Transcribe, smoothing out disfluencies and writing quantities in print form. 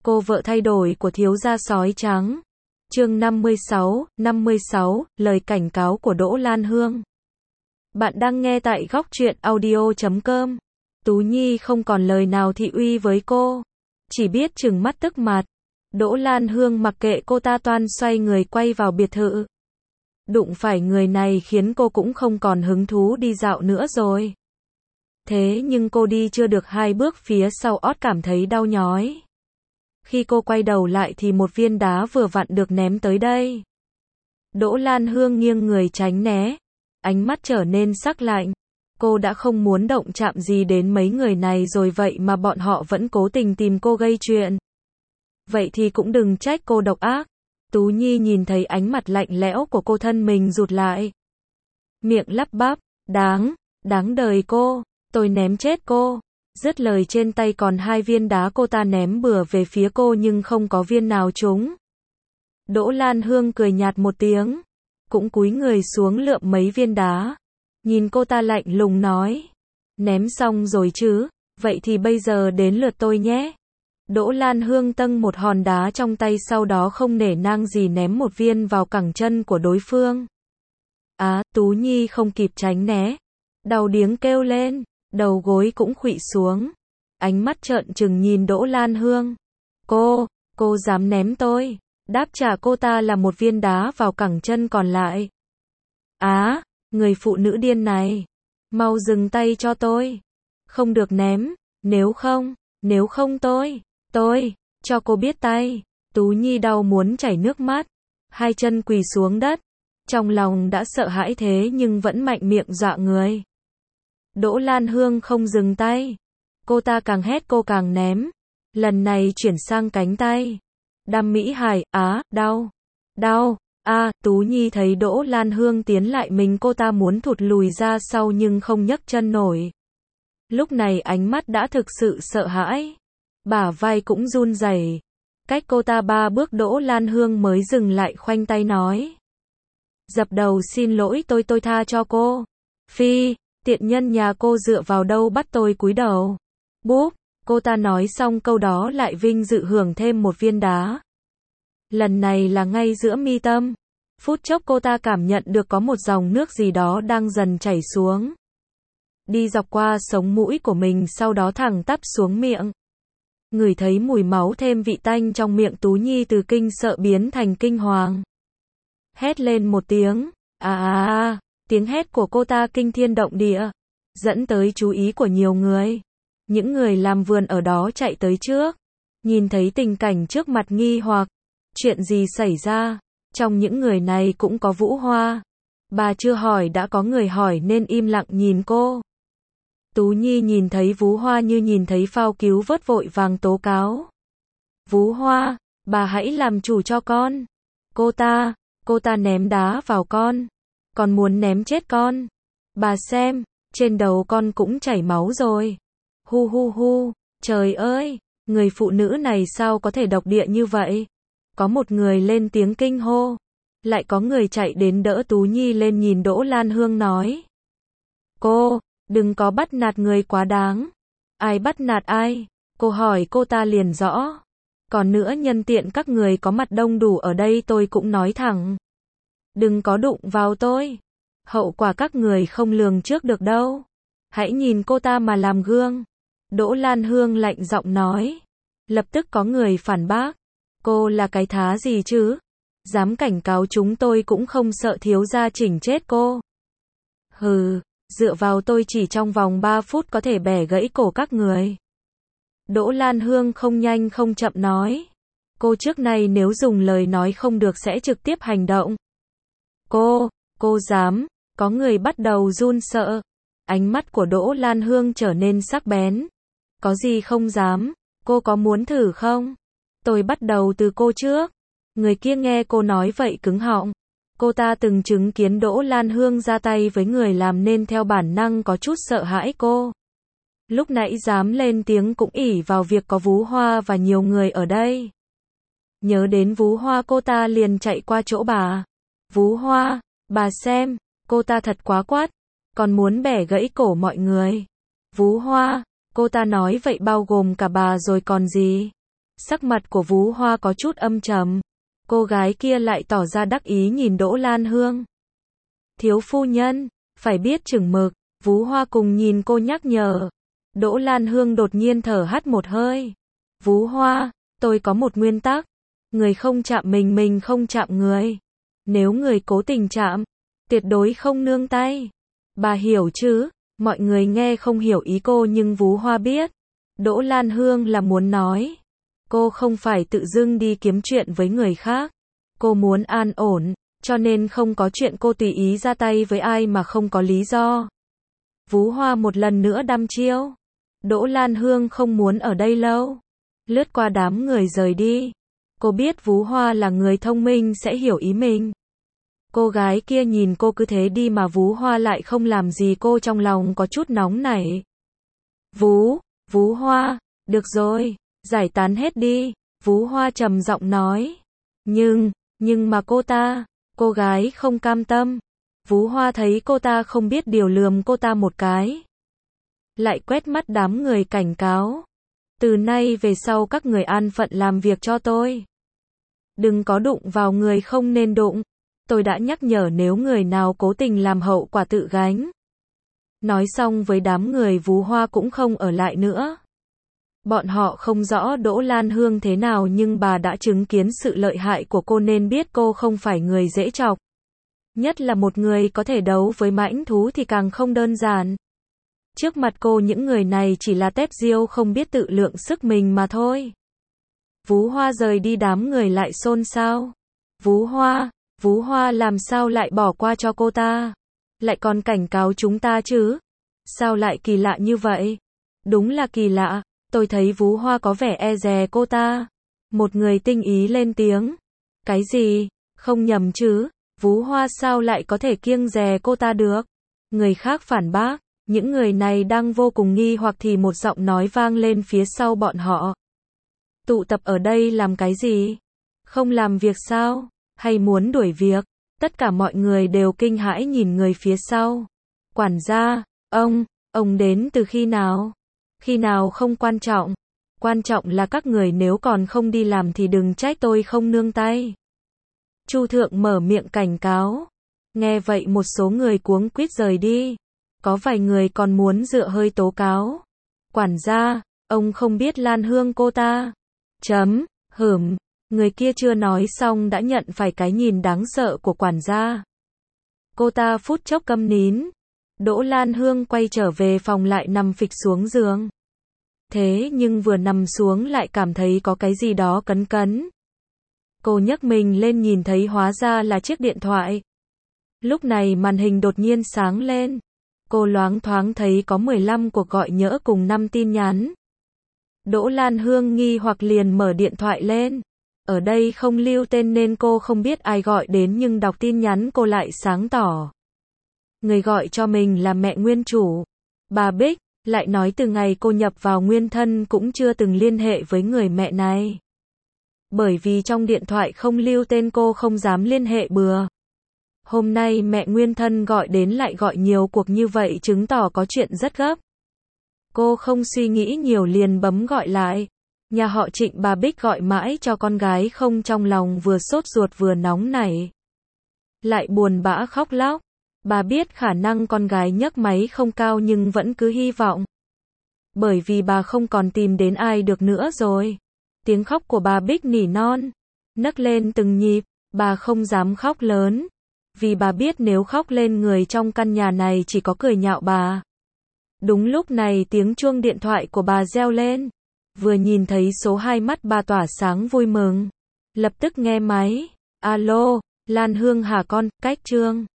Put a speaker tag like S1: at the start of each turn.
S1: Cô vợ thay đổi của thiếu gia sói trắng. Chương 56, lời cảnh cáo của Đỗ Lan Hương. Bạn đang nghe tại Góc Truyện Audio.com. Tú Nhi không còn lời nào thị uy với cô, chỉ biết trừng mắt tức mặt. Đỗ Lan Hương mặc kệ cô ta, toan xoay người quay vào biệt thự. Đụng phải người này khiến cô cũng không còn hứng thú đi dạo nữa rồi. Thế nhưng cô đi chưa được 2 bước, phía sau ót cảm thấy đau nhói. Khi cô quay đầu lại thì một viên đá vừa vặn được ném tới đây. Đỗ Lan Hương nghiêng người tránh né, ánh mắt trở nên sắc lạnh. Cô đã không muốn động chạm gì đến mấy người này rồi, vậy mà bọn họ vẫn cố tình tìm cô gây chuyện. Vậy thì cũng đừng trách cô độc ác. Tú Nhi nhìn thấy ánh mặt lạnh lẽo của cô, thân mình rụt lại. Miệng lắp bắp, đáng đời cô, tôi ném chết cô. Dứt lời, trên tay còn 2 viên đá cô ta ném bừa về phía cô nhưng không có viên nào trúng. Đỗ Lan Hương cười nhạt một tiếng, cũng cúi người xuống lượm mấy viên đá. Nhìn cô ta lạnh lùng nói, ném xong rồi chứ, vậy thì bây giờ đến lượt tôi nhé. Đỗ Lan Hương tâng một hòn đá trong tay, sau đó không nể nang gì ném một viên vào cẳng chân của đối phương. Tú Nhi không kịp tránh né, đau điếng kêu lên, đầu gối cũng khuỵu xuống. Ánh mắt trợn trừng nhìn Đỗ Lan Hương. Cô dám ném tôi? Đáp trả cô ta là một viên đá vào cẳng chân còn lại. Người phụ nữ điên này, mau dừng tay cho tôi. Không được ném, nếu không tôi, cho cô biết tay. Tú Nhi đau muốn chảy nước mắt, 2 chân quỳ xuống đất. Trong lòng đã sợ hãi thế nhưng vẫn mạnh miệng dọa người. Đỗ Lan Hương không dừng tay. Cô ta càng hét cô càng ném. Lần này chuyển sang cánh tay. Đam Mỹ Hải, đau. Tú Nhi thấy Đỗ Lan Hương tiến lại mình, cô ta muốn thụt lùi ra sau nhưng không nhấc chân nổi. Lúc này ánh mắt đã thực sự sợ hãi. Bả vai cũng run rẩy. Cách cô ta 3 bước Đỗ Lan Hương mới dừng lại, khoanh tay nói. Dập đầu xin lỗi, tôi tha cho cô. Phi, tiện nhân nhà cô dựa vào đâu bắt tôi cúi đầu. Bốp, cô ta nói xong câu đó lại vinh dự hưởng thêm một viên đá. Lần này là ngay giữa mi tâm. Phút chốc cô ta cảm nhận được có một dòng nước gì đó đang dần chảy xuống. Đi dọc qua sống mũi của mình, sau đó thẳng tắp xuống miệng. Ngửi thấy mùi máu thêm vị tanh trong miệng, Tú Nhi từ kinh sợ biến thành kinh hoàng. Hét lên một tiếng. Tiếng hét của cô ta kinh thiên động địa, dẫn tới chú ý của nhiều người. Những người làm vườn ở đó chạy tới trước, nhìn thấy tình cảnh trước mặt nghi hoặc. Chuyện gì xảy ra? Trong những người này cũng có Vũ Hoa. Bà chưa hỏi đã có người hỏi nên im lặng nhìn cô. Tú Nhi nhìn thấy Vũ Hoa như nhìn thấy phao cứu vớt, vội vàng tố cáo. Vũ Hoa, bà hãy làm chủ cho con. Cô ta ném đá vào con. Còn muốn ném chết con. Bà xem, trên đầu con cũng chảy máu rồi. Hu, trời ơi, người phụ nữ này sao có thể độc địa như vậy? Có một người lên tiếng kinh hô. Lại có người chạy đến đỡ Tú Nhi lên, nhìn Đỗ Lan Hương nói. Cô, đừng có bắt nạt người quá đáng. Ai bắt nạt ai? Cô hỏi cô ta liền rõ. Còn nữa, nhân tiện các người có mặt đông đủ ở đây tôi cũng nói thẳng. Đừng có đụng vào tôi. Hậu quả các người không lường trước được đâu. Hãy nhìn cô ta mà làm gương. Đỗ Lan Hương lạnh giọng nói. Lập tức có người phản bác. Cô là cái thá gì chứ? Dám cảnh cáo chúng tôi cũng không sợ thiếu gia chỉnh chết cô. Hừ, dựa vào tôi chỉ trong vòng 3 phút có thể bẻ gãy cổ các người. Đỗ Lan Hương không nhanh không chậm nói. Cô trước nay nếu dùng lời nói không được sẽ trực tiếp hành động. Cô dám? Có người bắt đầu run sợ. Ánh mắt của Đỗ Lan Hương trở nên sắc bén. Có gì không dám? Cô có muốn thử không? Tôi bắt đầu từ cô trước. Người kia nghe cô nói vậy cứng họng. Cô ta từng chứng kiến Đỗ Lan Hương ra tay với người làm nên theo bản năng có chút sợ hãi cô. Lúc nãy dám lên tiếng cũng ỷ vào việc có Vũ Hoa và nhiều người ở đây. Nhớ đến Vũ Hoa, cô ta liền chạy qua chỗ bà. Vũ Hoa, bà xem, cô ta thật quá quát, còn muốn bẻ gãy cổ mọi người. Vũ Hoa, cô ta nói vậy bao gồm cả bà rồi còn gì. Sắc mặt của Vú Hoa có chút âm trầm. Cô gái kia lại tỏ ra đắc ý nhìn Đỗ Lan Hương. Thiếu phu nhân, phải biết chừng mực, Vú Hoa cùng nhìn cô nhắc nhở. Đỗ Lan Hương đột nhiên thở hắt một hơi. Vú Hoa, tôi có một nguyên tắc. Người không chạm mình không chạm người. Nếu người cố tình chạm, tuyệt đối không nương tay. Bà hiểu chứ? Mọi người nghe không hiểu ý cô nhưng Vú Hoa biết. Đỗ Lan Hương là muốn nói. Cô không phải tự dưng đi kiếm chuyện với người khác. Cô muốn an ổn, cho nên không có chuyện cô tùy ý ra tay với ai mà không có lý do. Vú Hoa một lần nữa đăm chiêu. Đỗ Lan Hương không muốn ở đây lâu. Lướt qua đám người rời đi. Cô biết Vú Hoa là người thông minh sẽ hiểu ý mình. Cô gái kia nhìn cô cứ thế đi mà Vú Hoa lại không làm gì cô trong lòng có chút nóng nảy. Vú Hoa, được rồi, giải tán hết đi, Vú Hoa trầm giọng nói. Nhưng mà cô gái không cam tâm. Vú Hoa thấy cô ta không biết điều lườm cô ta một cái. Lại quét mắt đám người cảnh cáo. Từ nay về sau các người an phận làm việc cho tôi. Đừng có đụng vào người không nên đụng. Tôi đã nhắc nhở nếu người nào cố tình làm hậu quả tự gánh. Nói xong với đám người Vú Hoa cũng không ở lại nữa. Bọn họ không rõ Đỗ Lan Hương thế nào nhưng bà đã chứng kiến sự lợi hại của cô nên biết cô không phải người dễ chọc. Nhất là một người có thể đấu với mãnh thú thì càng không đơn giản. Trước mặt cô những người này chỉ là tép diêu không biết tự lượng sức mình mà thôi. Vú Hoa rời đi đám người lại xôn xao. Vú Hoa làm sao lại bỏ qua cho cô ta? Lại còn cảnh cáo chúng ta chứ? Sao lại kỳ lạ như vậy? Đúng là kỳ lạ, tôi thấy Vú Hoa có vẻ e dè cô ta. Một người tinh ý lên tiếng. Cái gì? Không nhầm chứ? Vú Hoa sao lại có thể kiêng dè cô ta được? Người khác phản bác. Những người này đang vô cùng nghi hoặc thì một giọng nói vang lên phía sau bọn họ. Tụ tập ở đây làm cái gì? Không làm việc sao? Hay muốn đuổi việc? Tất cả mọi người đều kinh hãi nhìn người phía sau. Quản gia, ông đến từ khi nào? Khi nào không quan trọng. Quan trọng là các người nếu còn không đi làm thì đừng trách tôi không nương tay. Chu thượng mở miệng cảnh cáo. Nghe vậy một số người cuống quýt rời đi. Có vài người còn muốn dựa hơi tố cáo. Quản gia, ông không biết Lan Hương cô ta. Người kia chưa nói xong đã nhận phải cái nhìn đáng sợ của quản gia. Cô ta phút chốc câm nín. Đỗ Lan Hương quay trở về phòng lại nằm phịch xuống giường. Thế nhưng vừa nằm xuống lại cảm thấy có cái gì đó cấn cấn. Cô nhấc mình lên nhìn thấy hóa ra là chiếc điện thoại. Lúc này màn hình đột nhiên sáng lên. Cô loáng thoáng thấy có 15 cuộc gọi nhỡ cùng 5 tin nhắn. Đỗ Lan Hương nghi hoặc liền mở điện thoại lên. Ở đây không lưu tên nên cô không biết ai gọi đến nhưng đọc tin nhắn cô lại sáng tỏ. Người gọi cho mình là mẹ nguyên chủ. Bà Bích, lại nói từ ngày cô nhập vào nguyên thân cũng chưa từng liên hệ với người mẹ này. Bởi vì trong điện thoại không lưu tên cô không dám liên hệ bừa. Hôm nay mẹ nguyên thân gọi đến lại gọi nhiều cuộc như vậy chứng tỏ có chuyện rất gấp. Cô không suy nghĩ nhiều liền bấm gọi lại. Nhà họ Trịnh bà Bích gọi mãi cho con gái không trong lòng vừa sốt ruột vừa nóng nảy. Lại buồn bã khóc lóc. Bà biết khả năng con gái nhấc máy không cao nhưng vẫn cứ hy vọng. Bởi vì bà không còn tìm đến ai được nữa rồi. Tiếng khóc của bà Bích nỉ non. Nấc lên từng nhịp. Bà không dám khóc lớn. Vì bà biết nếu khóc lên người trong căn nhà này chỉ có cười nhạo bà. Đúng lúc này tiếng chuông điện thoại của bà reo lên. Vừa nhìn thấy số 2 mắt bà tỏa sáng vui mừng. Lập tức nghe máy. Alo, Lan Hương hả con, cách Trương.